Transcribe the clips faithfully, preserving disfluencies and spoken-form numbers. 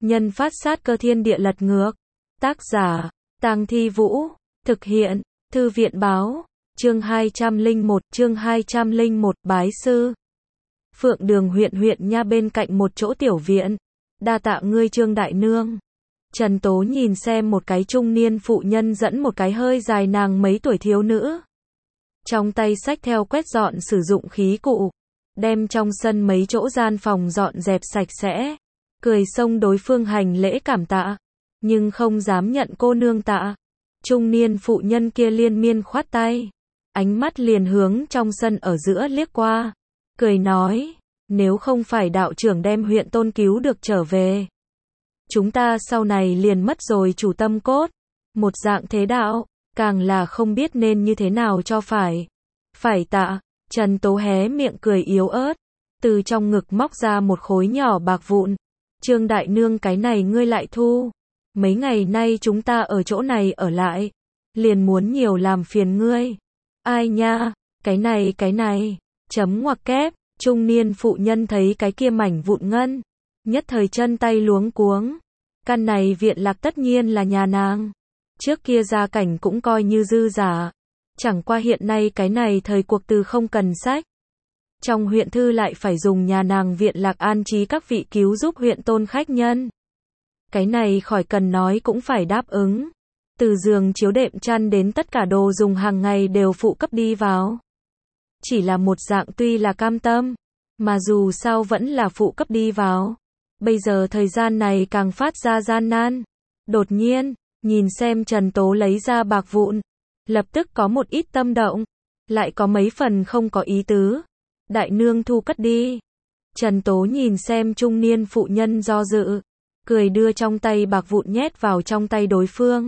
nhân phát sát cơ thiên địa lật ngược. Tác giả, Tang Thi Vũ. Thực hiện, Thư viện báo. Chương hai trăm lẻ một, chương hai trăm lẻ một, bái sư. Phượng Đường huyện huyện nha bên cạnh một chỗ tiểu viện. Đa tạ ngươi Trương đại nương. Trần Tố nhìn xem một cái trung niên phụ nhân dẫn một cái hơi dài nàng mấy tuổi thiếu nữ. Trong tay xách theo quét dọn sử dụng khí cụ. Đem trong sân mấy chỗ gian phòng dọn dẹp sạch sẽ. Cười xông đối phương hành lễ cảm tạ. Nhưng không dám nhận cô nương tạ. Trung niên phụ nhân kia liên miên khoát tay. Ánh mắt liền hướng trong sân ở giữa liếc qua. Cười nói, nếu không phải đạo trưởng đem huyện Tôn cứu được trở về. Chúng ta sau này liền mất rồi chủ tâm cốt. Một dạng thế đạo, càng là không biết nên như thế nào cho phải. Phải tạ, Trần Tố hé miệng cười yếu ớt. Từ trong ngực móc ra một khối nhỏ bạc vụn. Trương đại nương cái này ngươi lại thu. Mấy ngày nay chúng ta ở chỗ này ở lại. Liền muốn nhiều làm phiền ngươi. Ai nha, cái này cái này. Chấm ngoặc kép, trung niên phụ nhân thấy cái kia mảnh vụn ngân. Nhất thời chân tay luống cuống. Căn này viện lạc tất nhiên là nhà nàng. Trước kia gia cảnh cũng coi như dư giả. Chẳng qua hiện nay cái này thời cuộc từ không cần sách. Trong huyện thư lại phải dùng nhà nàng viện lạc an trí các vị cứu giúp huyện Tôn khách nhân. Cái này khỏi cần nói cũng phải đáp ứng. Từ giường chiếu đệm chăn đến tất cả đồ dùng hàng ngày đều phụ cấp đi vào. Chỉ là một dạng tuy là cam tâm, mà dù sao vẫn là phụ cấp đi vào. Bây giờ thời gian này càng phát ra gian nan. Đột nhiên, nhìn xem Trần Tố lấy ra bạc vụn. Lập tức có một ít tâm động. Lại có mấy phần không có ý tứ. Đại nương thu cất đi. Trần Tố nhìn xem trung niên phụ nhân do dự. Cười đưa trong tay bạc vụn nhét vào trong tay đối phương.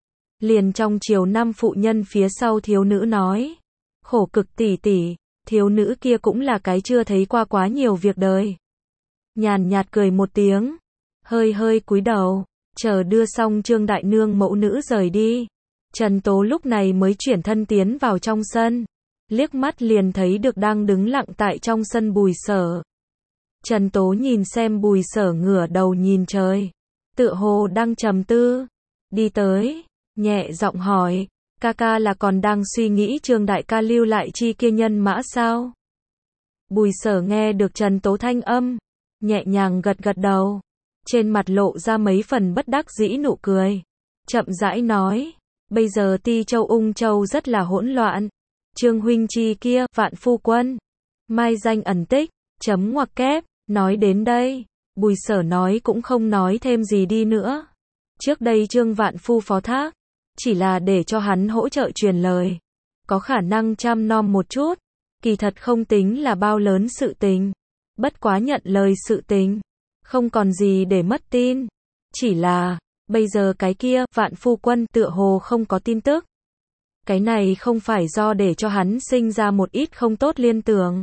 Liền trong chiều năm phụ nhân phía sau thiếu nữ nói. Khổ cực tỷ tỷ, thiếu nữ kia cũng là cái chưa thấy qua quá nhiều việc đời. Nhàn nhạt cười một tiếng. Hơi hơi cúi đầu. Chờ đưa xong Trương đại nương mẫu nữ rời đi. Trần Tố lúc này mới chuyển thân tiến vào trong sân. Liếc mắt liền thấy được đang đứng lặng tại trong sân Bùi Sở. Trần Tố nhìn xem Bùi Sở ngửa đầu nhìn trời. Tựa hồ đang trầm tư. Đi tới, nhẹ giọng hỏi. Ca ca là còn đang suy nghĩ Trương đại ca lưu lại chi kia nhân mã sao? Bùi Sở nghe được Trần Tố thanh âm. Nhẹ nhàng gật gật đầu. Trên mặt lộ ra mấy phần bất đắc dĩ nụ cười. Chậm rãi nói. Bây giờ Ti Châu Ung Châu rất là hỗn loạn. Trương huynh chi kia, Vạn phu quân. Mai danh ẩn tích, chấm ngoặc kép. Nói đến đây, Bùi Sở nói cũng không nói thêm gì đi nữa. Trước đây Trương Vạn phu phó thác, chỉ là để cho hắn hỗ trợ truyền lời. Có khả năng chăm nom một chút. Kỳ thật không tính là bao lớn sự tình. Bất quá nhận lời sự tình. Không còn gì để mất tin. Chỉ là, bây giờ cái kia, Vạn phu quân tựa hồ không có tin tức. Cái này không phải do để cho hắn sinh ra một ít không tốt liên tưởng.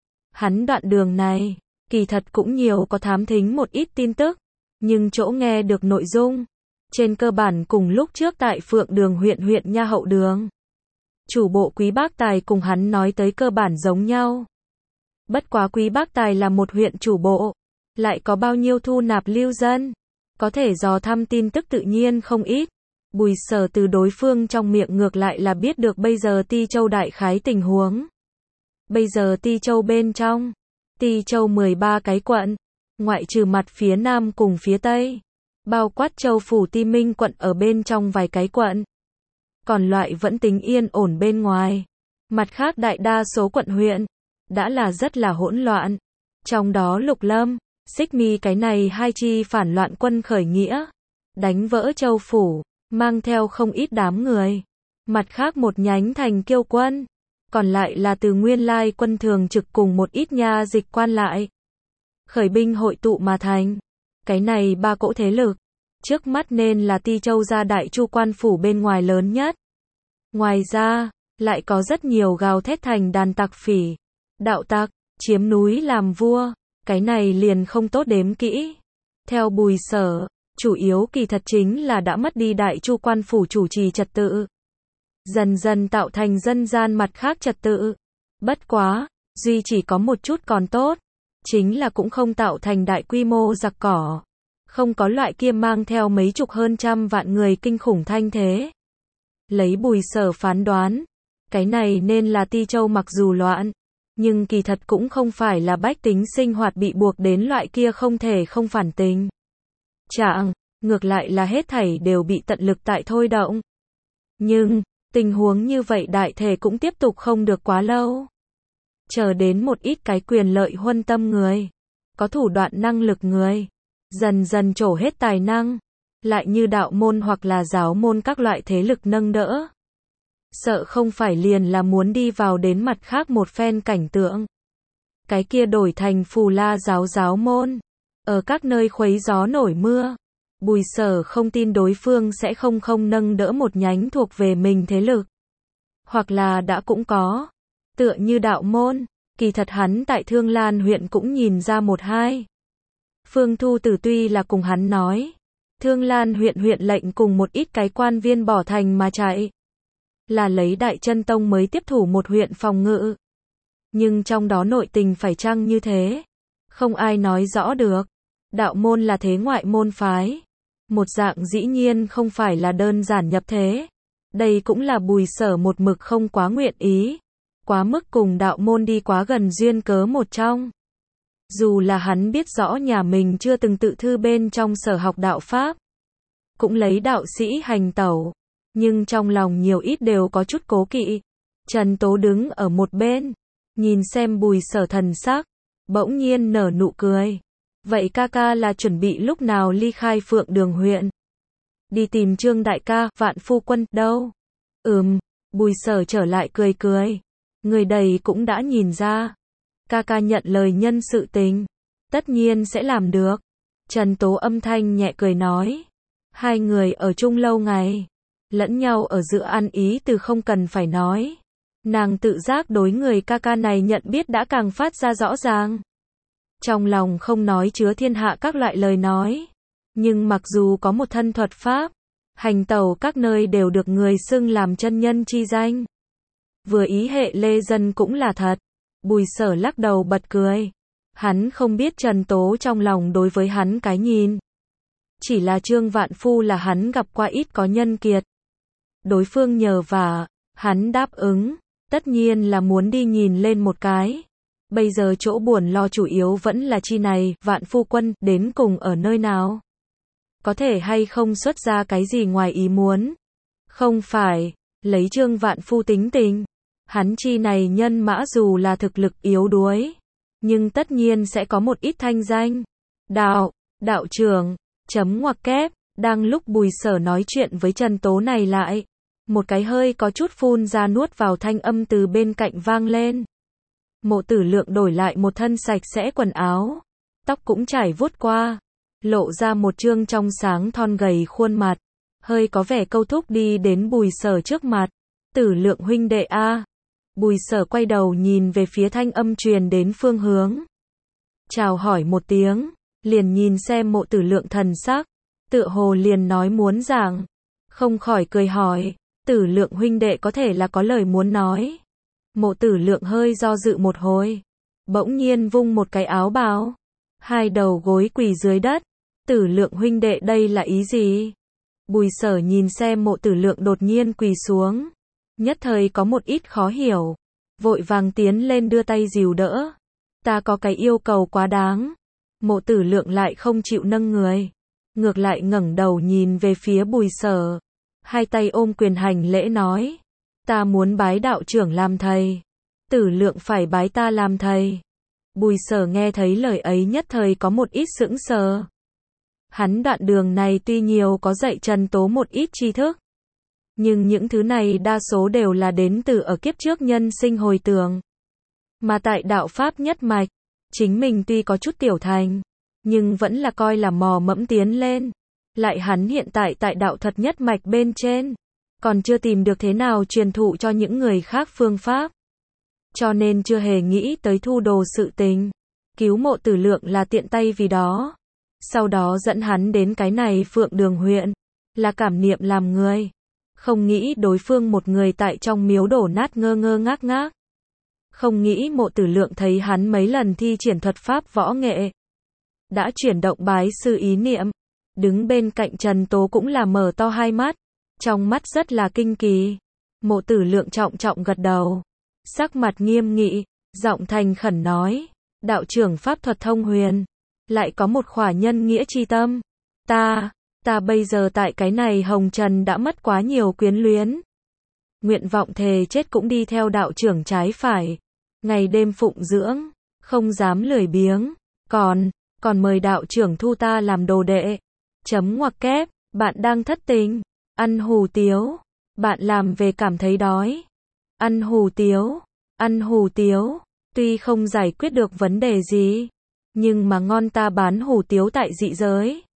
Hắn đoạn đường này, kỳ thật cũng nhiều có thám thính một ít tin tức. Nhưng chỗ nghe được nội dung. Trên cơ bản cùng lúc trước tại Phượng Đường huyện huyện nha hậu đường. Chủ bộ Quý Bác Tài cùng hắn nói tới cơ bản giống nhau. Bất quá Quý Bác Tài là một huyện chủ bộ. Lại có bao nhiêu thu nạp lưu dân. Có thể dò thăm tin tức tự nhiên không ít. Bùi Sở từ đối phương trong miệng ngược lại là biết được bây giờ Ti Châu đại khái tình huống. Bây giờ Ti Châu bên trong. Ti Châu mười ba cái quận. Ngoại trừ mặt phía nam cùng phía tây. Bao quát Châu phủ Ti Minh quận ở bên trong vài cái quận. Còn loại vẫn tính yên ổn bên ngoài. Mặt khác đại đa số quận huyện. Đã là rất là hỗn loạn. Trong đó Lục Lâm, Xích Mi cái này hai chi phản loạn quân khởi nghĩa. Đánh vỡ Châu phủ. Mang theo không ít đám người. Mặt khác một nhánh thành Kiêu quân. Còn lại là từ nguyên lai quân thường trực cùng một ít nha dịch quan lại. Khởi binh hội tụ mà thành. Cái này ba cỗ thế lực. Trước mắt nên là Ti Châu gia đại chu quan phủ bên ngoài lớn nhất. Ngoài ra, lại có rất nhiều gào thét thành đàn tặc phỉ. Đạo tặc, chiếm núi làm vua. Cái này liền không tốt đếm kỹ. Theo Bùi Sở. Chủ yếu kỳ thật chính là đã mất đi đại chu quan phủ chủ trì trật tự. Dần dần tạo thành dân gian mặt khác trật tự. Bất quá, duy chỉ có một chút còn tốt. Chính là cũng không tạo thành đại quy mô giặc cỏ. Không có loại kia mang theo mấy chục hơn trăm vạn người kinh khủng thanh thế. Lấy Bùi Sở phán đoán, cái này nên là Ti Châu mặc dù loạn, nhưng kỳ thật cũng không phải là bách tính sinh hoạt bị buộc đến loại kia không thể không phản tình trạng, ngược lại là hết thảy đều bị tận lực tại thôi động. Nhưng, tình huống như vậy đại thể cũng tiếp tục không được quá lâu. Chờ đến một ít cái quyền lợi huân tâm người, có thủ đoạn năng lực người, dần dần trổ hết tài năng, lại như đạo môn hoặc là giáo môn các loại thế lực nâng đỡ. Sợ không phải liền là muốn đi vào đến mặt khác một phen cảnh tượng. Cái kia đổi thành Phù La giáo giáo môn, ở các nơi khuấy gió nổi mưa. Bùi Sở không tin đối phương sẽ không không nâng đỡ một nhánh thuộc về mình thế lực. Hoặc là đã cũng có. Tựa như đạo môn, kỳ thật hắn tại Thương Lan huyện cũng nhìn ra một hai. Phương Thu Tử tuy là cùng hắn nói, Thương Lan huyện huyện lệnh cùng một ít cái quan viên bỏ thành mà chạy. Là lấy Đại Chân Tông mới tiếp thủ một huyện phòng ngự. Nhưng trong đó nội tình phải chăng như thế? Không ai nói rõ được. Đạo môn là thế ngoại môn phái. Một dạng dĩ nhiên không phải là đơn giản nhập thế. Đây cũng là Bùi Sở một mực không quá nguyện ý. Quá mức cùng đạo môn đi quá gần duyên cớ một trong. Dù là hắn biết rõ nhà mình chưa từng tự thư bên trong sở học đạo Pháp. Cũng lấy đạo sĩ hành tẩu. Nhưng trong lòng nhiều ít đều có chút cố kỵ. Trần Tố đứng ở một bên. Nhìn xem Bùi Sở thần sắc. Bỗng nhiên nở nụ cười. Vậy ca ca là chuẩn bị lúc nào ly khai Phượng Đường huyện? Đi tìm Trương đại ca, Vạn phu quân, đâu? Ừm, Bùi Sở trở lại cười cười. Người đầy cũng đã nhìn ra. Ca ca nhận lời nhân sự tình. Tất nhiên sẽ làm được. Trần Tố âm thanh nhẹ cười nói. Hai người ở chung lâu ngày. Lẫn nhau ở giữa ăn ý từ không cần phải nói. Nàng tự giác đối người ca ca này nhận biết đã càng phát ra rõ ràng. Trong lòng không nói chứa thiên hạ các loại lời nói. Nhưng mặc dù có một thân thuật pháp, hành tẩu các nơi đều được người xưng làm chân nhân chi danh. Vừa ý hệ lê dân cũng là thật. Bùi Sở lắc đầu bật cười. Hắn không biết Trần Tố trong lòng đối với hắn cái nhìn. Chỉ là Trương Vạn Phu là hắn gặp qua ít có nhân kiệt. Đối phương nhờ vả, hắn đáp ứng, tất nhiên là muốn đi nhìn lên một cái. Bây giờ chỗ buồn lo chủ yếu vẫn là chi này, Vạn phu quân, đến cùng ở nơi nào? Có thể hay không xuất ra cái gì ngoài ý muốn? Không phải, lấy Trương Vạn Phu tính tình. Hắn chi này nhân mã dù là thực lực yếu đuối, nhưng tất nhiên sẽ có một ít thanh danh. Đạo, đạo trưởng, chấm ngoặc kép, đang lúc Bùi Sở nói chuyện với Trần Tố này lại. Một cái hơi có chút phun ra nuốt vào thanh âm từ bên cạnh vang lên. Mộ Tử Lượng đổi lại một thân sạch sẽ quần áo. Tóc cũng chải vuốt qua. Lộ ra một trương trong sáng thon gầy khuôn mặt. Hơi có vẻ câu thúc đi đến Bùi Sở trước mặt. Tử Lượng huynh đệ a. Bùi Sở quay đầu nhìn về phía thanh âm truyền đến phương hướng. Chào hỏi một tiếng. Liền nhìn xem Mộ Tử Lượng thần sắc. Tựa hồ liền nói muốn giảng. Không khỏi cười hỏi. Tử Lượng huynh đệ có thể là có lời muốn nói. Mộ Tử Lượng hơi do dự một hồi. Bỗng nhiên vung một cái áo bào. Hai đầu gối quỳ dưới đất. Tử Lượng huynh đệ đây là ý gì? Bùi Sở nhìn xem Mộ Tử Lượng đột nhiên quỳ xuống. Nhất thời có một ít khó hiểu. Vội vàng tiến lên đưa tay dìu đỡ. Ta có cái yêu cầu quá đáng. Mộ Tử Lượng lại không chịu nâng người. Ngược lại ngẩng đầu nhìn về phía Bùi Sở. Hai tay ôm quyền hành lễ nói. Ta muốn bái đạo trưởng làm thầy. Tử Lượng phải bái ta làm thầy. Bùi Sở nghe thấy lời ấy nhất thời có một ít sững sờ. Hắn đoạn đường này tuy nhiều có dạy Trần Tố một ít tri thức. Nhưng những thứ này đa số đều là đến từ ở kiếp trước nhân sinh hồi tưởng. Mà tại đạo Pháp nhất mạch, chính mình tuy có chút tiểu thành, nhưng vẫn là coi là mò mẫm tiến lên. Lại hắn hiện tại tại đạo thật nhất mạch bên trên. Còn chưa tìm được thế nào truyền thụ cho những người khác phương pháp. Cho nên chưa hề nghĩ tới thu đồ sự tình. Cứu Mộ Tử Lượng là tiện tay vì đó. Sau đó dẫn hắn đến cái này Phượng Đường huyện. Là cảm niệm làm người. Không nghĩ đối phương một người tại trong miếu đổ nát ngơ ngơ ngác ngác. Không nghĩ Mộ Tử Lượng thấy hắn mấy lần thi triển thuật pháp võ nghệ. Đã chuyển động bái sư ý niệm. Đứng bên cạnh Trần Tố cũng là mở to hai mắt, trong mắt rất là kinh kỳ. Mộ Tử Lượng trọng trọng gật đầu, sắc mặt nghiêm nghị, giọng thành khẩn nói, đạo trưởng pháp thuật thông huyền, lại có một khỏa nhân nghĩa chi tâm. Ta, ta bây giờ tại cái này hồng trần đã mất quá nhiều quyến luyến. Nguyện vọng thề chết cũng đi theo đạo trưởng trái phải, ngày đêm phụng dưỡng, không dám lười biếng, còn, còn mời đạo trưởng thu ta làm đồ đệ. Chấm ngoặc kép, bạn đang thất tình, ăn hủ tiếu, bạn làm về cảm thấy đói. Ăn hủ tiếu, ăn hủ tiếu, tuy không giải quyết được vấn đề gì, nhưng mà ngon, ta bán hủ tiếu tại dị giới.